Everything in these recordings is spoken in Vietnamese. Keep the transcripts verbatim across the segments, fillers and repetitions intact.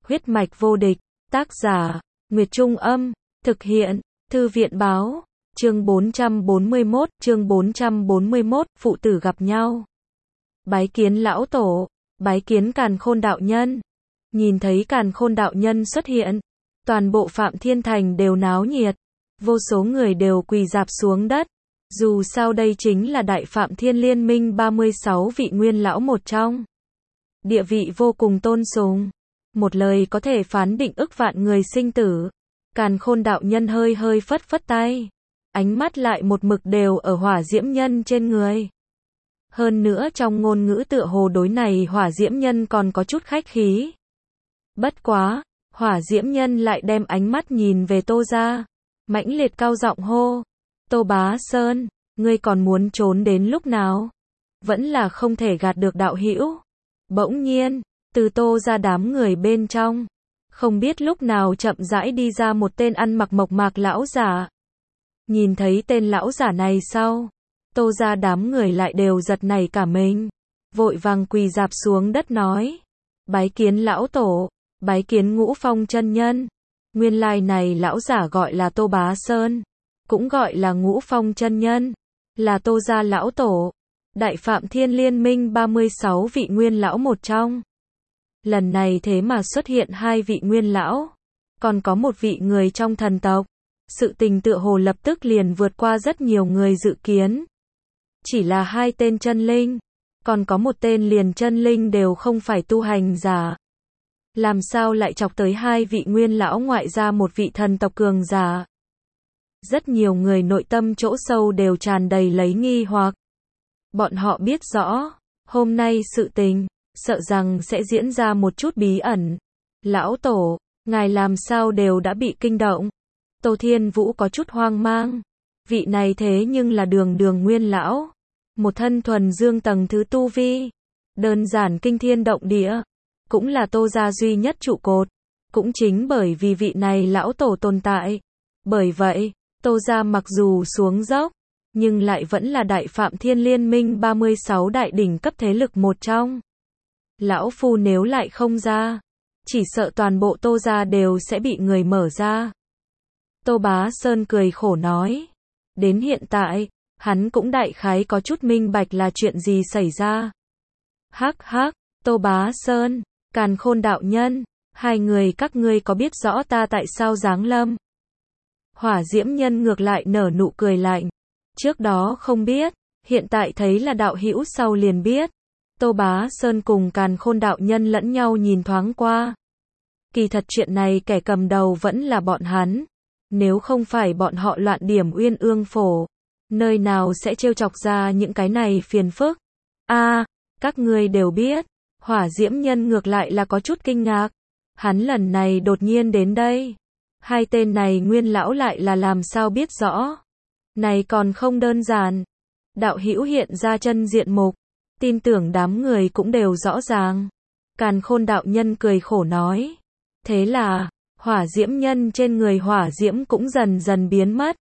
Huyết mạch vô địch, tác giả, Nguyệt Trung Âm, thực hiện, Thư viện Báo, chương bốn trăm bốn mươi mốt, chương bốn trăm bốn mươi mốt, phụ tử gặp nhau. Bái kiến lão tổ, bái kiến Càn Khôn đạo nhân. Nhìn thấy Càn Khôn đạo nhân xuất hiện, toàn bộ Phạm Thiên Thành đều náo nhiệt, vô số người đều quỳ rạp xuống đất. Dù sao đây chính là Đại Phạm Thiên Liên Minh ba mươi sáu vị nguyên lão một trong. Địa vị vô cùng tôn sùng. Một lời có thể phán định ức vạn người sinh tử. Càn Khôn đạo nhân hơi hơi phất phất tay. Ánh mắt lại một mực đều ở hỏa diễm nhân trên người. Hơn nữa trong ngôn ngữ tựa hồ đối này hỏa diễm nhân còn có chút khách khí. Bất quá, hỏa diễm nhân lại đem ánh mắt nhìn về Tô gia. Mãnh liệt cao giọng hô. Tô Bá Sơn, ngươi còn muốn trốn đến lúc nào? Vẫn là không thể gạt được đạo hữu. Bỗng nhiên, từ Tô gia đám người bên trong, không biết lúc nào chậm rãi đi ra một tên ăn mặc mộc mạc lão giả. Nhìn thấy tên lão giả này sau, Tô gia đám người lại đều giật nảy cả mình, vội vàng quỳ rạp xuống đất nói: bái kiến lão tổ, bái kiến Ngũ Phong chân nhân. Nguyên lai này lão giả gọi là Tô Bá Sơn, cũng gọi là Ngũ Phong chân nhân, là Tô gia lão tổ, Đại Phạm Thiên Liên Minh ba mươi sáu vị nguyên lão một trong. Lần này thế mà xuất hiện hai vị nguyên lão, còn có một vị người trong thần tộc. Sự tình tựa hồ lập tức liền vượt qua rất nhiều người dự kiến. Chỉ là hai tên chân linh, còn có một tên liền chân linh đều không phải tu hành giả. Làm sao lại chọc tới hai vị nguyên lão ngoại ra một vị thần tộc cường giả? Rất nhiều người nội tâm chỗ sâu đều tràn đầy lấy nghi hoặc. Bọn họ biết rõ, hôm nay sự tình, sợ rằng sẽ diễn ra một chút bí ẩn. Lão tổ, ngài làm sao đều đã bị kinh động? Tô Thiên Vũ có chút hoang mang. Vị này thế nhưng là đường đường nguyên lão. Một thân thuần dương tầng thứ tu vi. Đơn giản kinh thiên động địa. Cũng là Tô gia duy nhất trụ cột. Cũng chính bởi vì vị này lão tổ tồn tại. Bởi vậy, Tô gia mặc dù xuống dốc, nhưng lại vẫn là Đại Phạm Thiên Liên Minh ba mươi sáu đại đỉnh cấp thế lực một trong. Lão phu nếu lại không ra, chỉ sợ toàn bộ Tô gia đều sẽ bị người mở ra. Tô Bá Sơn cười khổ nói. Đến hiện tại, hắn cũng đại khái có chút minh bạch là chuyện gì xảy ra. Hắc hắc, Tô Bá Sơn, Càn Khôn đạo nhân, hai người các ngươi có biết rõ ta tại sao giáng lâm? Hỏa diễm nhân ngược lại nở nụ cười lạnh. Trước đó không biết, hiện tại thấy là đạo hữu sau liền biết. Tô Bá Sơn cùng Càn Khôn đạo nhân lẫn nhau nhìn thoáng qua. Kỳ thật chuyện này kẻ cầm đầu vẫn là bọn hắn. Nếu không phải bọn họ loạn điểm Uyên Ương Phổ, nơi nào sẽ trêu chọc ra những cái này phiền phức. A, à, các ngươi đều biết. Hỏa diễm nhân ngược lại là có chút kinh ngạc. Hắn lần này đột nhiên đến đây. Hai tên này nguyên lão lại là làm sao biết rõ. Này còn không đơn giản. Đạo hữu hiện ra chân diện mục. Tin tưởng đám người cũng đều rõ ràng. Càn Khôn đạo nhân cười khổ nói. Thế là, hỏa diễm nhân trên người hỏa diễm cũng dần dần biến mất.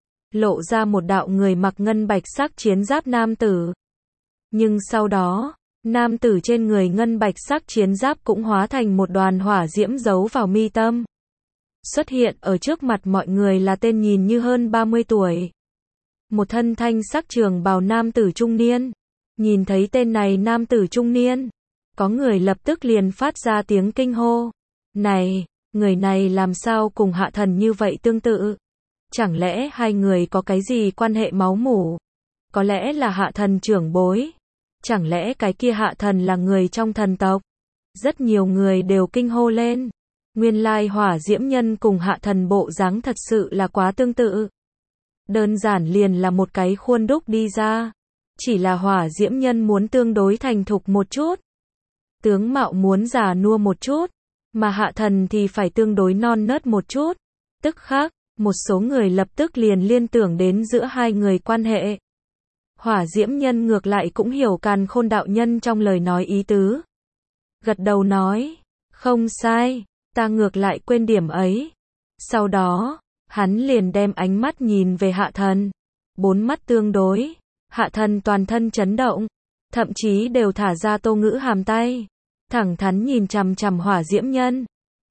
Lộ ra một đạo người mặc ngân bạch sắc chiến giáp nam tử. Nhưng sau đó, nam tử trên người ngân bạch sắc chiến giáp cũng hóa thành một đoàn hỏa diễm giấu vào mi tâm. Xuất hiện ở trước mặt mọi người là tên nhìn như hơn ba mươi tuổi. Một thân thanh sắc trường bào nam tử trung niên. Nhìn thấy tên này nam tử trung niên, có người lập tức liền phát ra tiếng kinh hô. Này, người này làm sao cùng hạ thần như vậy tương tự? Chẳng lẽ hai người có cái gì quan hệ máu mủ? Có lẽ là hạ thần trưởng bối. Chẳng lẽ cái kia hạ thần là người trong thần tộc? Rất nhiều người đều kinh hô lên. Nguyên lai hỏa diễm nhân cùng hạ thần bộ dáng thật sự là quá tương tự. Đơn giản liền là một cái khuôn đúc đi ra. Chỉ là hỏa diễm nhân muốn tương đối thành thục một chút. Tướng mạo muốn già nua một chút. Mà hạ thần thì phải tương đối non nớt một chút. Tức khác, một số người lập tức liền liên tưởng đến giữa hai người quan hệ. Hỏa diễm nhân ngược lại cũng hiểu Càn Khôn đạo nhân trong lời nói ý tứ. Gật đầu nói, không sai, ta ngược lại quên điểm ấy. Sau đó, hắn liền đem ánh mắt nhìn về hạ thần. Bốn mắt tương đối, hạ thần toàn thân chấn động, thậm chí đều thả ra tô ngữ hàm tay. Thẳng thắn nhìn chằm chằm hỏa diễm nhân.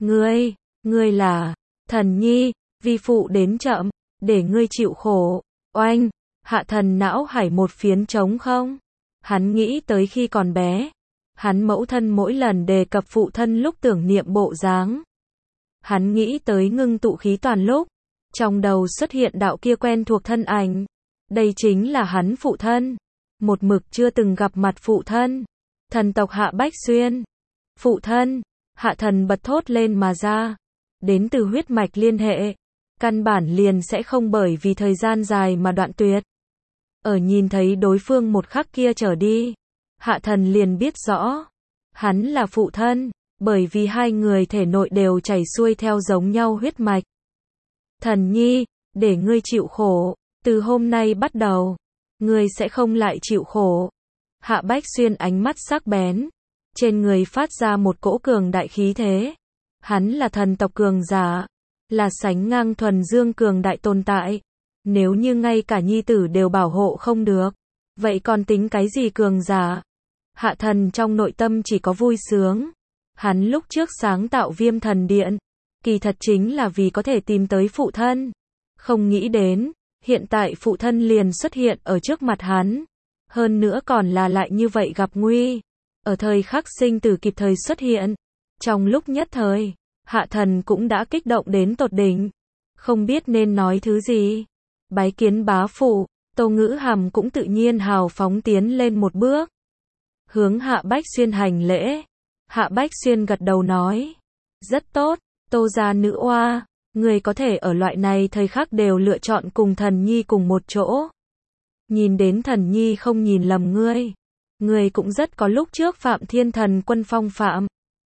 Ngươi, ngươi là thần nhi, vi phụ đến chậm, để ngươi chịu khổ. Oanh, Hạ Thần não hải một phiến trống không. Hắn nghĩ tới khi còn bé, hắn mẫu thân mỗi lần đề cập phụ thân lúc tưởng niệm bộ dáng. Hắn nghĩ tới ngưng tụ khí toàn lúc, trong đầu xuất hiện đạo kia quen thuộc thân ảnh. Đây chính là hắn phụ thân. Một mực chưa từng gặp mặt phụ thân. Thần tộc Hạ Bách Xuyên. Phụ thân, Hạ Thần bật thốt lên mà ra. Đến từ huyết mạch liên hệ. Căn bản liền sẽ không bởi vì thời gian dài mà đoạn tuyệt. Ở nhìn thấy đối phương một khắc kia trở đi, Hạ Thần liền biết rõ. Hắn là phụ thân, bởi vì hai người thể nội đều chảy xuôi theo giống nhau huyết mạch. Thần nhi, để ngươi chịu khổ, từ hôm nay bắt đầu, ngươi sẽ không lại chịu khổ. Hạ Bách Xuyên ánh mắt sắc bén, trên người phát ra một cỗ cường đại khí thế. Hắn là thần tộc cường giả, là sánh ngang thuần dương cường đại tồn tại. Nếu như ngay cả nhi tử đều bảo hộ không được, vậy còn tính cái gì cường giả? Hạ Thần trong nội tâm chỉ có vui sướng. Hắn lúc trước sáng tạo Viêm Thần Điện, kỳ thật chính là vì có thể tìm tới phụ thân. Không nghĩ đến, hiện tại phụ thân liền xuất hiện ở trước mặt hắn. Hơn nữa còn là lại như vậy gặp nguy. Ở thời khắc sinh tử kịp thời xuất hiện. Trong lúc nhất thời, Hạ Thần cũng đã kích động đến tột đỉnh. Không biết nên nói thứ gì. Bái kiến bá phụ, Tô Ngữ Hàm cũng tự nhiên hào phóng tiến lên một bước. Hướng Hạ Bách Xuyên hành lễ. Hạ Bách Xuyên gật đầu nói. Rất tốt, Tô gia nữ oa, người có thể ở loại này thời khắc đều lựa chọn cùng thần nhi cùng một chỗ. Nhìn đến thần nhi không nhìn lầm ngươi. Ngươi cũng rất có lúc trước Phạm Thiên Thần Quân phong phạm.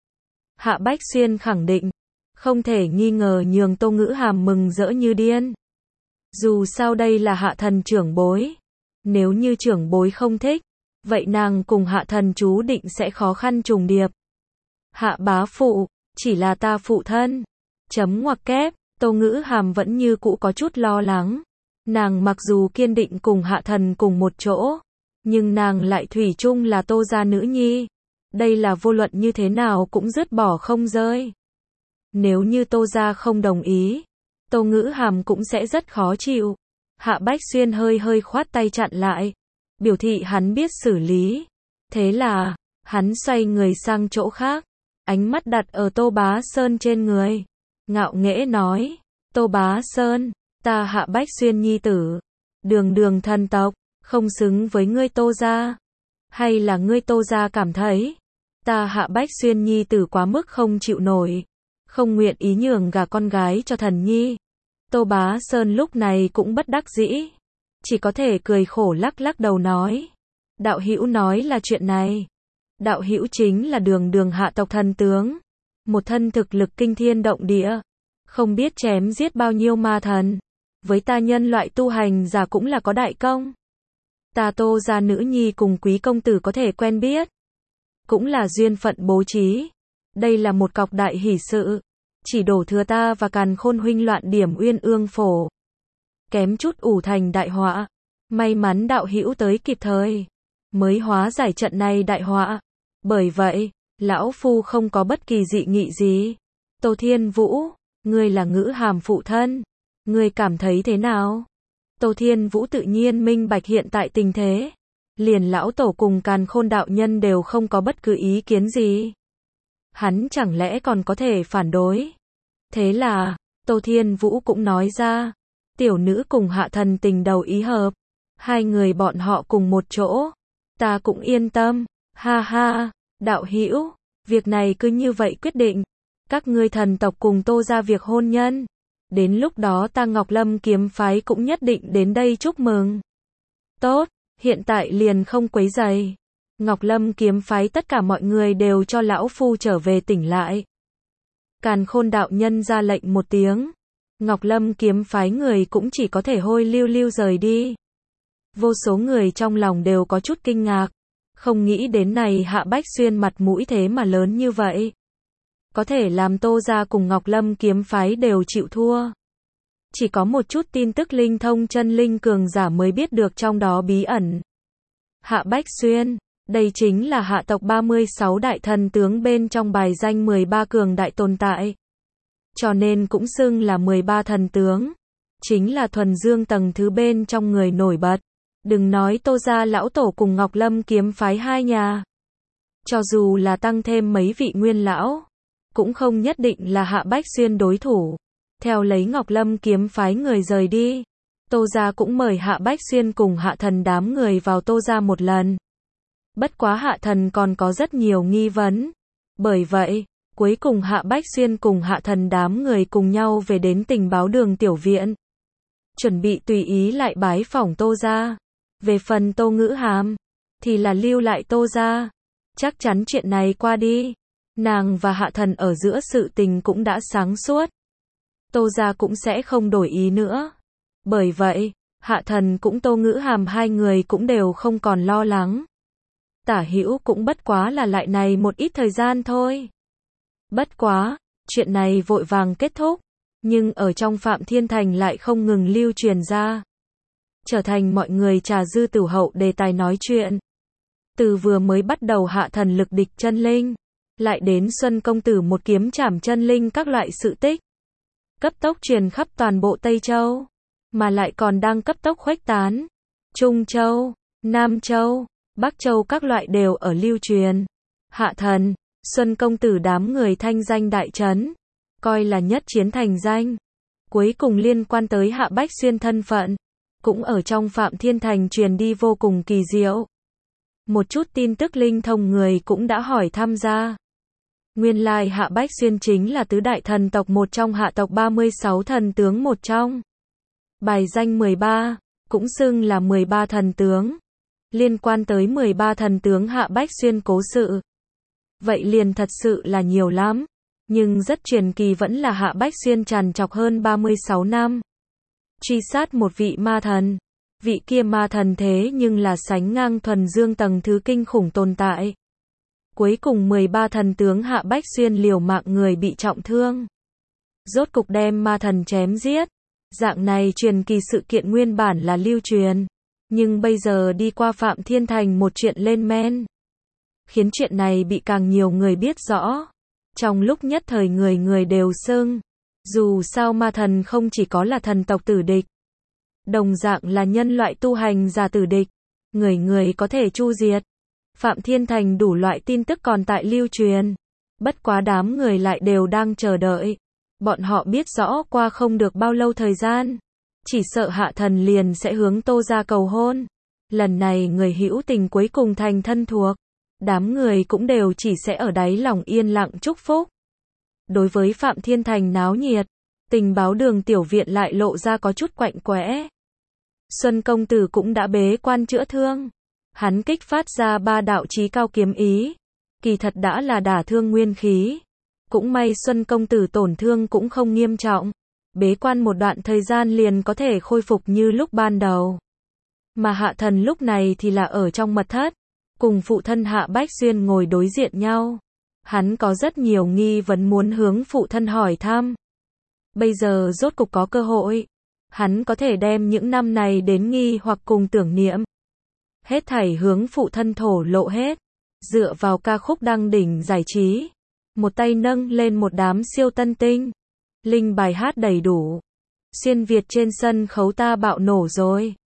Hạ Bách Xuyên khẳng định, không thể nghi ngờ nhường Tô Ngữ Hàm mừng rỡ như điên. Dù sao đây là Hạ Thần trưởng bối. Nếu như trưởng bối không thích, vậy nàng cùng Hạ Thần chú định sẽ khó khăn trùng điệp. Hạ bá phụ, chỉ là ta phụ thân. Chấm ngoặc kép, Tô Ngữ Hàm vẫn như cũ có chút lo lắng. Nàng mặc dù kiên định cùng Hạ Thần cùng một chỗ, nhưng nàng lại thủy chung là Tô gia nữ nhi. Đây là vô luận như thế nào cũng dứt bỏ không rơi. Nếu như Tô gia không đồng ý, Tô Ngữ Hàm cũng sẽ rất khó chịu. Hạ Bách Xuyên hơi hơi khoát tay chặn lại, biểu thị hắn biết xử lý. Thế là, hắn xoay người sang chỗ khác, ánh mắt đặt ở Tô Bá Sơn trên người. Ngạo nghễ nói, Tô Bá Sơn, ta Hạ Bách Xuyên nhi tử, đường đường thần tộc, không xứng với ngươi Tô gia. Hay là ngươi Tô gia cảm thấy, ta Hạ Bách Xuyên nhi tử quá mức không chịu nổi, không nguyện ý nhường gả con gái cho thần nhi. Tô Bá Sơn lúc này cũng bất đắc dĩ, chỉ có thể cười khổ lắc lắc đầu nói. Đạo hữu nói là chuyện này. Đạo hữu chính là đường đường hạ tộc thần tướng, một thân thực lực kinh thiên động địa, không biết chém giết bao nhiêu ma thần, với ta nhân loại tu hành giả cũng là có đại công. Ta Tô gia nữ nhi cùng quý công tử có thể quen biết, cũng là duyên phận bố trí. Đây là một cọc đại hỷ sự, chỉ đổ thừa ta và Càn Khôn huynh loạn điểm Uyên Ương phổ, kém chút ủ thành đại họa. May mắn đạo hữu tới kịp thời, mới hóa giải trận này đại họa. Bởi vậy, lão phu không có bất kỳ dị nghị gì. Tô Thiên Vũ, ngươi là Ngữ Hàm phụ thân, ngươi cảm thấy thế nào? Tô Thiên Vũ tự nhiên minh bạch hiện tại tình thế, liền lão tổ cùng Càn Khôn đạo nhân đều không có bất cứ ý kiến gì. Hắn chẳng lẽ còn có thể phản đối? Thế là, Tô Thiên Vũ cũng nói ra, tiểu nữ cùng Hạ Thần tình đầu ý hợp, hai người bọn họ cùng một chỗ, ta cũng yên tâm. Ha ha, đạo hữu, việc này cứ như vậy quyết định, các ngươi thần tộc cùng Tô gia việc hôn nhân, đến lúc đó ta Ngọc Lâm kiếm phái cũng nhất định đến đây chúc mừng. Tốt, hiện tại liền không quấy rầy. Ngọc Lâm kiếm phái tất cả mọi người đều cho lão phu trở về tỉnh lại. Càn Khôn đạo nhân ra lệnh một tiếng, Ngọc Lâm kiếm phái người cũng chỉ có thể hôi lưu lưu rời đi. Vô số người trong lòng đều có chút kinh ngạc, không nghĩ đến này Hạ Bách Xuyên mặt mũi thế mà lớn như vậy, có thể làm Tô gia cùng Ngọc Lâm kiếm phái đều chịu thua. Chỉ có một chút tin tức linh thông chân linh cường giả mới biết được trong đó bí ẩn. Hạ Bách Xuyên, đây chính là hạ tộc ba mươi sáu đại thần tướng bên trong bài danh mười ba cường đại tồn tại. cho nên cũng xưng là mười ba thần tướng. Chính là thuần dương tầng thứ bên trong người nổi bật. Đừng nói Tô gia lão tổ cùng Ngọc Lâm kiếm phái hai nhà. Cho dù là tăng thêm mấy vị nguyên lão, cũng không nhất định là Hạ Bách Xuyên đối thủ. Theo lấy Ngọc Lâm kiếm phái người rời đi, Tô gia cũng mời Hạ Bách Xuyên cùng Hạ Thần đám người vào Tô gia một lần. Bất quá Hạ Thần còn có rất nhiều nghi vấn. Bởi vậy, cuối cùng Hạ Bách Xuyên cùng Hạ Thần đám người cùng nhau về đến tình báo đường tiểu viện. Chuẩn bị tùy ý lại bái phỏng Tô gia. Về phần Tô Ngữ Hàm, thì là lưu lại Tô gia. Chắc chắn chuyện này qua đi, nàng và Hạ Thần ở giữa sự tình cũng đã sáng suốt. Tô gia cũng sẽ không đổi ý nữa. Bởi vậy, Hạ Thần cũng Tô Ngữ Hàm hai người cũng đều không còn lo lắng. Tả hữu cũng bất quá là lại này một ít thời gian thôi. Bất quá, chuyện này vội vàng kết thúc, nhưng ở trong Phạm Thiên Thành lại không ngừng lưu truyền ra. Trở thành mọi người trà dư tửu hậu đề tài nói chuyện. Từ vừa mới bắt đầu Hạ Thần lực địch chân linh, lại đến Xuân công tử một kiếm chảm chân linh các loại sự tích. Cấp tốc truyền khắp toàn bộ Tây Châu, mà lại còn đang cấp tốc khuếch tán. Trung Châu, Nam Châu, Bắc Châu các loại đều ở lưu truyền. Hạ Thần, Xuân công tử đám người thanh danh đại trấn, coi là nhất chiến thành danh. Cuối cùng liên quan tới Hạ Bách Xuyên thân phận, cũng ở trong Phạm Thiên Thành truyền đi vô cùng kỳ diệu. Một chút tin tức linh thông người cũng đã hỏi tham gia. Nguyên lai Hạ Bách Xuyên chính là tứ đại thần tộc một trong hạ tộc ba mươi sáu thần tướng một trong. Bài danh mười ba, cũng xưng là mười ba thần tướng. Liên quan tới mười ba thần tướng Hạ Bách Xuyên cố sự. Vậy liền thật sự là nhiều lắm. Nhưng rất truyền kỳ vẫn là Hạ Bách Xuyên trằn trọc hơn ba mươi sáu năm. Truy sát một vị ma thần. Vị kia ma thần thế nhưng là sánh ngang thuần dương tầng thứ kinh khủng tồn tại. Cuối cùng mười ba thần tướng Hạ Bách Xuyên liều mạng người bị trọng thương. Rốt cục đem ma thần chém giết. Dạng này truyền kỳ sự kiện nguyên bản là lưu truyền. Nhưng bây giờ đi qua Phạm Thiên Thành một chuyện lên men. Khiến chuyện này bị càng nhiều người biết rõ. Trong lúc nhất thời người người đều xưng. Dù sao ma thần không chỉ có là thần tộc tử địch. Đồng dạng là nhân loại tu hành giả tử địch. Người người có thể chu diệt. Phạm Thiên Thành đủ loại tin tức còn tại lưu truyền. Bất quá đám người lại đều đang chờ đợi. Bọn họ biết rõ qua không được bao lâu thời gian. Chỉ sợ Hạ Thần liền sẽ hướng Tô gia cầu hôn. Lần này người hữu tình cuối cùng thành thân thuộc. Đám người cũng đều chỉ sẽ ở đáy lòng yên lặng chúc phúc. Đối với Phạm Thiên Thành náo nhiệt, tình báo đường tiểu viện lại lộ ra có chút quạnh quẽ. Xuân công tử cũng đã bế quan chữa thương. Hắn kích phát ra ba đạo chí cao kiếm ý. Kỳ thật đã là đả thương nguyên khí. Cũng may Xuân công tử tổn thương cũng không nghiêm trọng. Bế quan một đoạn thời gian liền có thể khôi phục như lúc ban đầu. Mà Hạ Thần lúc này thì là ở trong mật thất. Cùng phụ thân Hạ Bách Xuyên ngồi đối diện nhau. Hắn có rất nhiều nghi vấn muốn hướng phụ thân hỏi thăm. Bây giờ rốt cục có cơ hội. Hắn có thể đem những năm này đến nghi hoặc cùng tưởng niệm. Hết thảy hướng phụ thân thổ lộ hết. Dựa vào ca khúc đăng đỉnh giải trí. Một tay nâng lên một đám siêu tân tinh. Linh bài hát đầy đủ. Xuyên Việt trên sân khấu ta bạo nổ rồi.